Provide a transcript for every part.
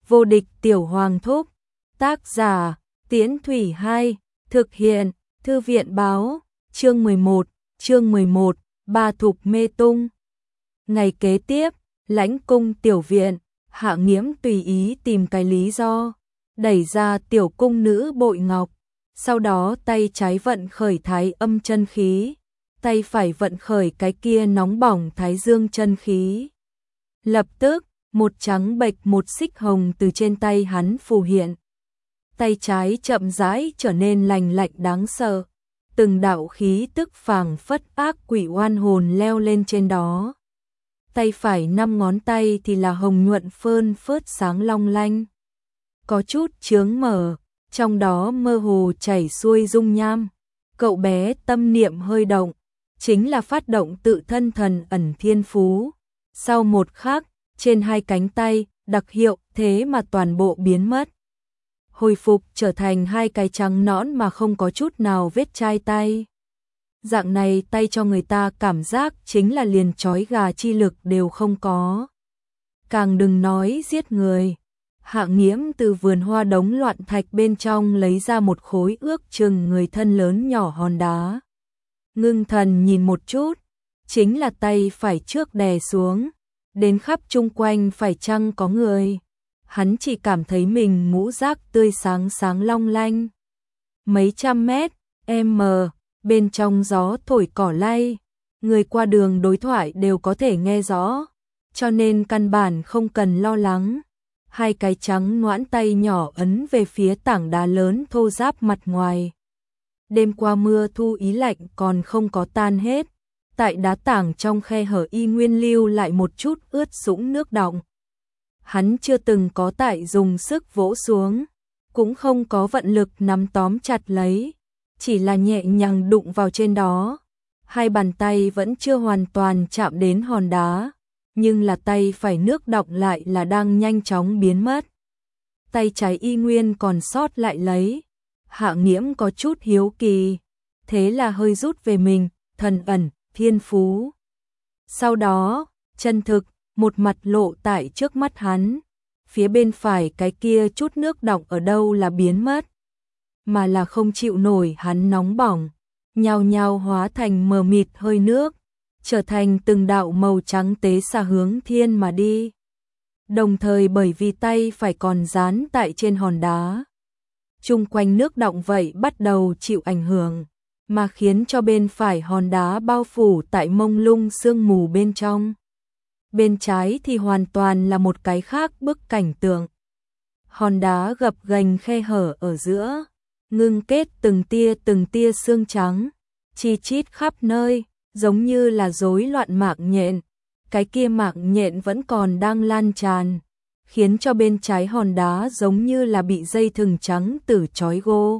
Vô địch tiểu hoàng thúc. Tác giả, Tiễn Thủy 2, thực hiện, Thư viện báo, chương 11, Ba Thục mê tung. Ngày kế tiếp, Lãnh cung tiểu viện, Hạ Nghiễm tùy ý tìm cái lý do, đẩy ra tiểu cung nữ bội ngọc, sau đó tay trái vận khởi thái âm chân khí, tay phải vận khởi cái kia nóng bỏng thái dương chân khí. Lập tức, một trắng bệch một xích hồng từ trên tay hắn phù hiện. Tay trái chậm rãi trở nên lành lạnh đáng sợ, từng đạo khí tức phảng phất ác quỷ oan hồn leo lên trên đó. Tay phải 5 ngón tay thì là hồng nhuận phơn phớt sáng long lanh, có chút chướng mở, trong đó mơ hồ chảy xuôi dung nham. Cậu bé tâm niệm hơi động, chính là phát động tự thân thần ẩn thiên phú. Sau một khắc, trên hai cánh tay, đặc hiệu thế mà toàn bộ biến mất. Hồi phục trở thành hai cái trắng nõn mà không có chút nào vết chai tay. Dạng này tay cho người ta cảm giác chính là liền trói gà chi lực đều không có. Càng đừng nói giết người. Hạ Nghiễm từ vườn hoa đống loạn thạch bên trong lấy ra một khối ước chừng người thân lớn nhỏ hòn đá. Ngưng thần nhìn một chút, chính là tay phải trước đè xuống, đến khắp chung quanh phải chăng có người. Hắn chỉ cảm thấy mình ngũ giác tươi sáng sáng long lanh. Mấy trăm mét, bên trong gió thổi cỏ lay, người qua đường đối thoại đều có thể nghe rõ, cho nên căn bản không cần lo lắng. Hai cái trắng noãn tay nhỏ ấn về phía tảng đá lớn thô ráp mặt ngoài. Đêm qua mưa thu ý lạnh còn không có tan hết, tại đá tảng trong khe hở y nguyên lưu lại một chút ướt sũng nước đọng. Hắn chưa từng có tại dùng sức vỗ xuống, cũng không có vận lực nắm tóm chặt lấy, chỉ là nhẹ nhàng đụng vào trên đó. Hai bàn tay vẫn chưa hoàn toàn chạm đến hòn đá, nhưng là tay phải nước đọng lại là đang nhanh chóng biến mất. Tay trái y nguyên còn sót lại lấy. Hạ Nghiễm có chút hiếu kỳ, thế là hơi rút về mình, thần ẩn, thiên phú. Sau đó, chân thực, một mặt lộ tại trước mắt hắn, phía bên phải cái kia chút nước đọng ở đâu là biến mất, mà là không chịu nổi hắn nóng bỏng, nhao nhao hóa thành mờ mịt hơi nước, trở thành từng đạo màu trắng tế xà hướng thiên mà đi. Đồng thời bởi vì tay phải còn dán tại trên hòn đá, chung quanh nước đọng vậy bắt đầu chịu ảnh hưởng, mà khiến cho bên phải hòn đá bao phủ tại mông lung sương mù bên trong. Bên trái thì hoàn toàn là một cái khác bức cảnh tượng. Hòn đá gập ghềnh khe hở ở giữa, ngưng kết từng tia xương trắng, chi chít khắp nơi, giống như là rối loạn mạng nhện. Cái kia mạng nhện vẫn còn đang lan tràn, khiến cho bên trái hòn đá giống như là bị dây thừng trắng tử trói gô.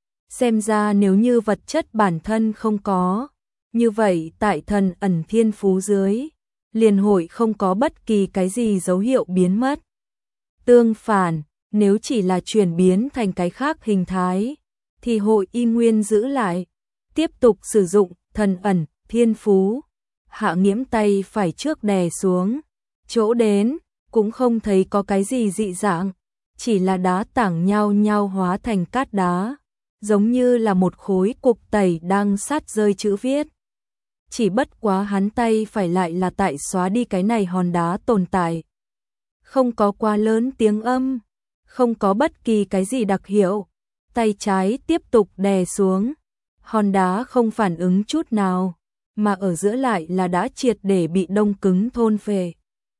Xem ra nếu như vật chất bản thân không có, như vậy tại thần ẩn thiên phú dưới, liền hội không có bất kỳ cái gì dấu hiệu biến mất. Tương phản, nếu chỉ là chuyển biến thành cái khác hình thái, thì hội y nguyên giữ lại, tiếp tục sử dụng thần ẩn thiên phú. Hạ Nghiễm tay phải trước đè xuống, chỗ đến, cũng không thấy có cái gì dị dạng, chỉ là đá tảng nhao nhao hóa thành cát đá, giống như là một khối cục tẩy đang sát rơi chữ viết. Chỉ bất quá hắn tay phải lại là tại xóa đi cái này hòn đá tồn tại. Không có quá lớn tiếng âm, không có bất kỳ cái gì đặc hiệu, tay trái tiếp tục đè xuống, hòn đá không phản ứng chút nào, mà ở giữa lại là đã triệt để bị đông cứng thôn phệ,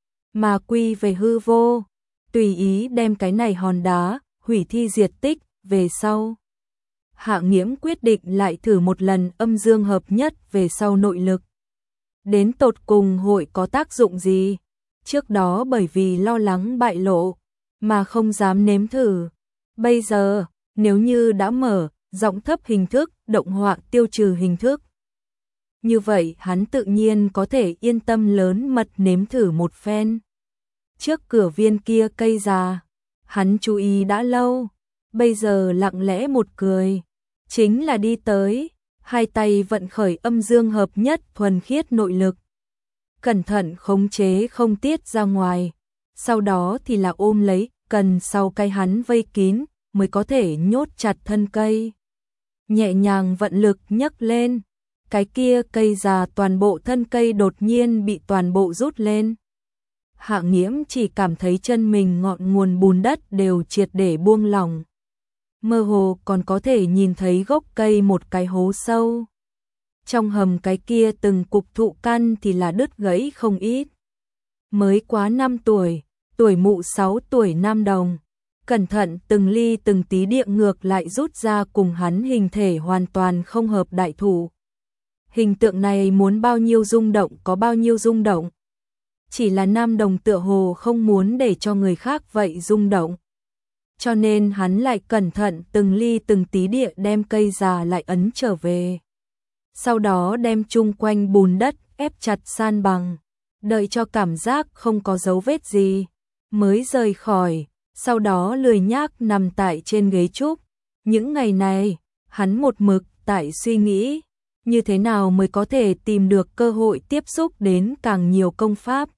mà quy về hư vô, tùy ý đem cái này hòn đá hủy thi diệt tích. Về sau, Hạ Nghiễm quyết định lại thử một lần âm dương hợp nhất về sau nội lực. Đến tột cùng hội có tác dụng gì? Trước đó bởi vì lo lắng bại lộ, mà không dám nếm thử. Bây giờ, nếu như đã mở, giọng thấp hình thức, động họa tiêu trừ hình thức. Như vậy hắn tự nhiên có thể yên tâm lớn mật nếm thử một phen. Trước cửa viên kia cây già, hắn chú ý đã lâu, bây giờ lặng lẽ một cười, chính là đi tới, hai tay vận khởi âm dương hợp nhất thuần khiết nội lực. Cẩn thận khống chế không tiết ra ngoài, sau đó thì là ôm lấy cần sau cây hắn vây kín mới có thể nhốt chặt thân cây. Nhẹ nhàng vận lực nhấc lên, cái kia cây già toàn bộ thân cây đột nhiên bị toàn bộ rút lên. Hạ Nghiễm chỉ cảm thấy chân mình ngọn nguồn bùn đất đều triệt để buông lỏng. Mơ hồ còn có thể nhìn thấy gốc cây một cái hố sâu. Trong hầm cái kia từng cục thụ căn thì là đứt gãy không ít. Mới quá 5 tuổi, tuổi mụ 6 tuổi nam đồng. Cẩn thận từng ly từng tí địa ngược lại rút ra cùng hắn hình thể hoàn toàn không hợp đại thủ. Hình tượng này muốn bao nhiêu rung động có bao nhiêu rung động. Chỉ là nam đồng tựa hồ không muốn để cho người khác vậy rung động. Cho nên hắn lại cẩn thận từng ly từng tí địa đem cây già lại ấn trở về. Sau đó đem chung quanh bùn đất ép chặt san bằng, đợi cho cảm giác không có dấu vết gì, mới rời khỏi, sau đó lười nhác nằm tại trên ghế trúc. Những ngày này, hắn một mực tại suy nghĩ, như thế nào mới có thể tìm được cơ hội tiếp xúc đến càng nhiều công pháp.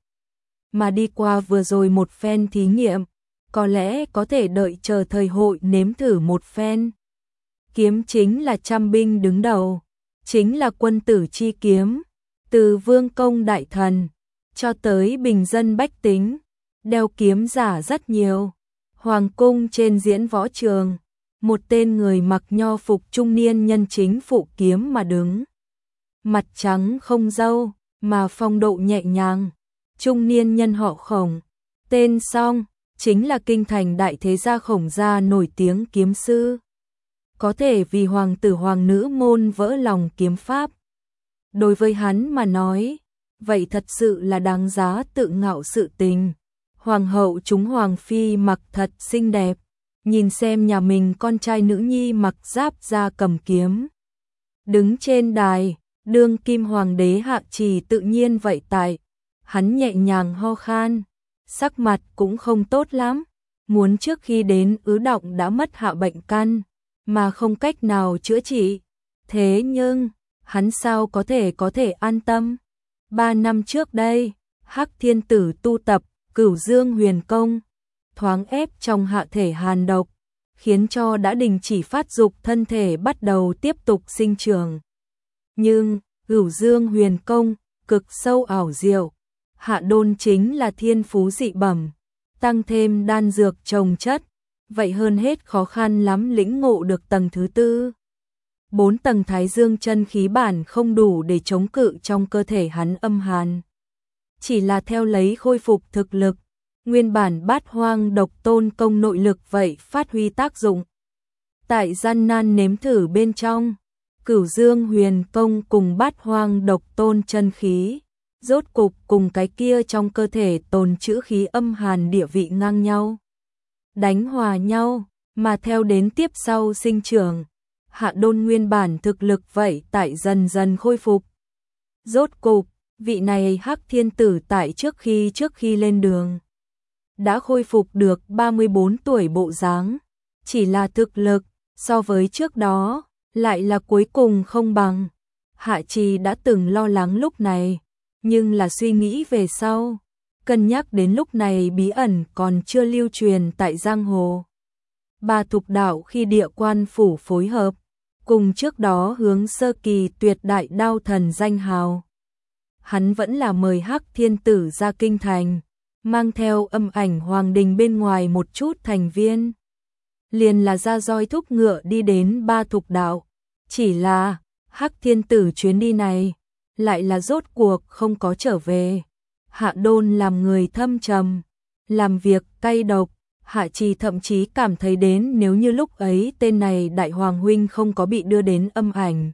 Mà đi qua vừa rồi một phen thí nghiệm, có lẽ có thể đợi chờ thời hội nếm thử một phen. Kiếm chính là trăm binh đứng đầu, chính là quân tử chi kiếm, từ vương công đại thần, cho tới bình dân bách tính, đeo kiếm giả rất nhiều. Hoàng cung trên diễn võ trường, một tên người mặc nho phục trung niên nhân chính phụ kiếm mà đứng. Mặt trắng không râu, mà phong độ nhẹ nhàng. Trung niên nhân họ Khổng, tên Song, chính là kinh thành đại thế gia Khổng gia nổi tiếng kiếm sư. Có thể vì hoàng tử hoàng nữ môn vỡ lòng kiếm pháp. Đối với hắn mà nói, vậy thật sự là đáng giá tự ngạo sự tình. Hoàng hậu chúng hoàng phi mặc thật xinh đẹp, nhìn xem nhà mình con trai nữ nhi mặc giáp ra cầm kiếm. Đứng trên đài, đương kim hoàng đế Hạ Trì tự nhiên vậy tại, hắn nhẹ nhàng ho khan, sắc mặt cũng không tốt lắm, muốn trước khi đến ứ động đã mất hạ bệnh căn, mà không cách nào chữa trị. Thế nhưng, hắn sao có thể an tâm. 3 năm trước đây, Hắc Thiên Tử tu tập Cửu Dương Huyền Công, thoáng ép trong hạ thể hàn độc, khiến cho đã đình chỉ phát dục thân thể bắt đầu tiếp tục sinh trưởng. Nhưng, Cửu Dương Huyền Công, cực sâu ảo diệu, Hạ Đôn chính là thiên phú dị bẩm, tăng thêm đan dược trồng chất, vậy hơn hết khó khăn lắm lĩnh ngộ được tầng thứ 4. 4 tầng Thái Dương chân khí bản không đủ để chống cự trong cơ thể hắn âm hàn. Chỉ là theo lấy khôi phục thực lực, nguyên bản Bát Hoang Độc Tôn công nội lực vậy phát huy tác dụng. Tại gian nan nếm thử bên trong, Cửu Dương Huyền Công cùng Bát Hoang Độc Tôn chân khí, rốt cục cùng cái kia trong cơ thể tồn trữ khí âm hàn địa vị ngang nhau. Đánh hòa nhau, mà theo đến tiếp sau sinh trưởng, Hạ Đôn nguyên bản thực lực vậy tại dần dần khôi phục. Rốt cục, vị này Hắc Thiên Tử tại trước khi lên đường, đã khôi phục được 34 tuổi bộ dáng, chỉ là thực lực, so với trước đó, lại là cuối cùng không bằng. Hạ Trì đã từng lo lắng lúc này, nhưng là suy nghĩ về sau, cân nhắc đến lúc này bí ẩn còn chưa lưu truyền tại giang hồ. Ba Thục đạo khi địa quan phủ phối hợp, cùng trước đó hướng sơ kỳ tuyệt đại đao thần danh hào. Hắn vẫn là mời Hắc Thiên Tử ra kinh thành, mang theo âm ảnh hoàng đình bên ngoài một chút thành viên. Liền là ra roi thúc ngựa đi đến Ba Thục đạo, chỉ là Hắc Thiên Tử chuyến đi này, lại là rốt cuộc không có trở về. Hạ Đôn làm người thâm trầm, làm việc cay độc, Hạ Trì thậm chí cảm thấy đến nếu như lúc ấy tên này đại hoàng huynh không có bị đưa đến âm ảnh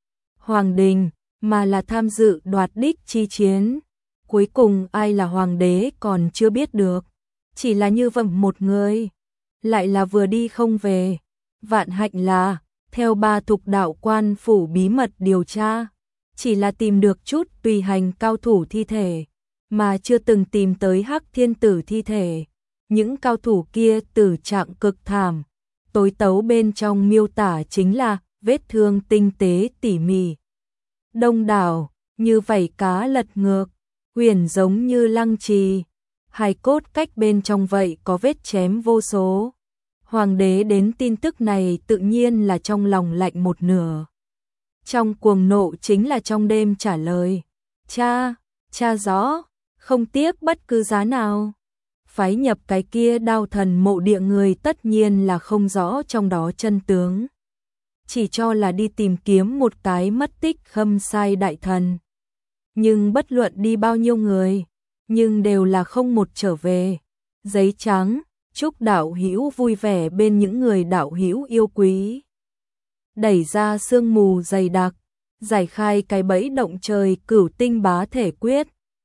hoàng đình, mà là tham dự đoạt đích chi chiến, cuối cùng ai là hoàng đế còn chưa biết được. Chỉ là như vậy một người, lại là vừa đi không về. Vạn hạnh là, theo Ba Thục đạo quan phủ bí mật điều tra, chỉ là tìm được chút tùy hành cao thủ thi thể, mà chưa từng tìm tới Hắc Thiên Tử thi thể. Những cao thủ kia tử trạng cực thảm, tối tấu bên trong miêu tả chính là vết thương tinh tế tỉ mỉ. Đông đảo, như vảy cá lật ngược, huyền giống như lăng trì. hài cốt cách bên trong vậy có vết chém vô số. Hoàng đế đến tin tức này tự nhiên là trong lòng lạnh một nửa. Trong cuồng nộ chính là trong đêm trả lời. Cha rõ, không tiếc bất cứ giá nào. Phái nhập cái kia Đao Thần mộ địa người tất nhiên là không rõ trong đó chân tướng. Chỉ cho là đi tìm kiếm một cái mất tích Khâm Sai đại thần. Nhưng bất luận đi bao nhiêu người, nhưng đều là không một trở về. Giấy trắng, chúc đạo hữu vui vẻ bên những người đạo hữu yêu quý. Đẩy ra sương mù dày đặc, giải khai cái bẫy động trời Cửu Tinh Bá Thể Quyết.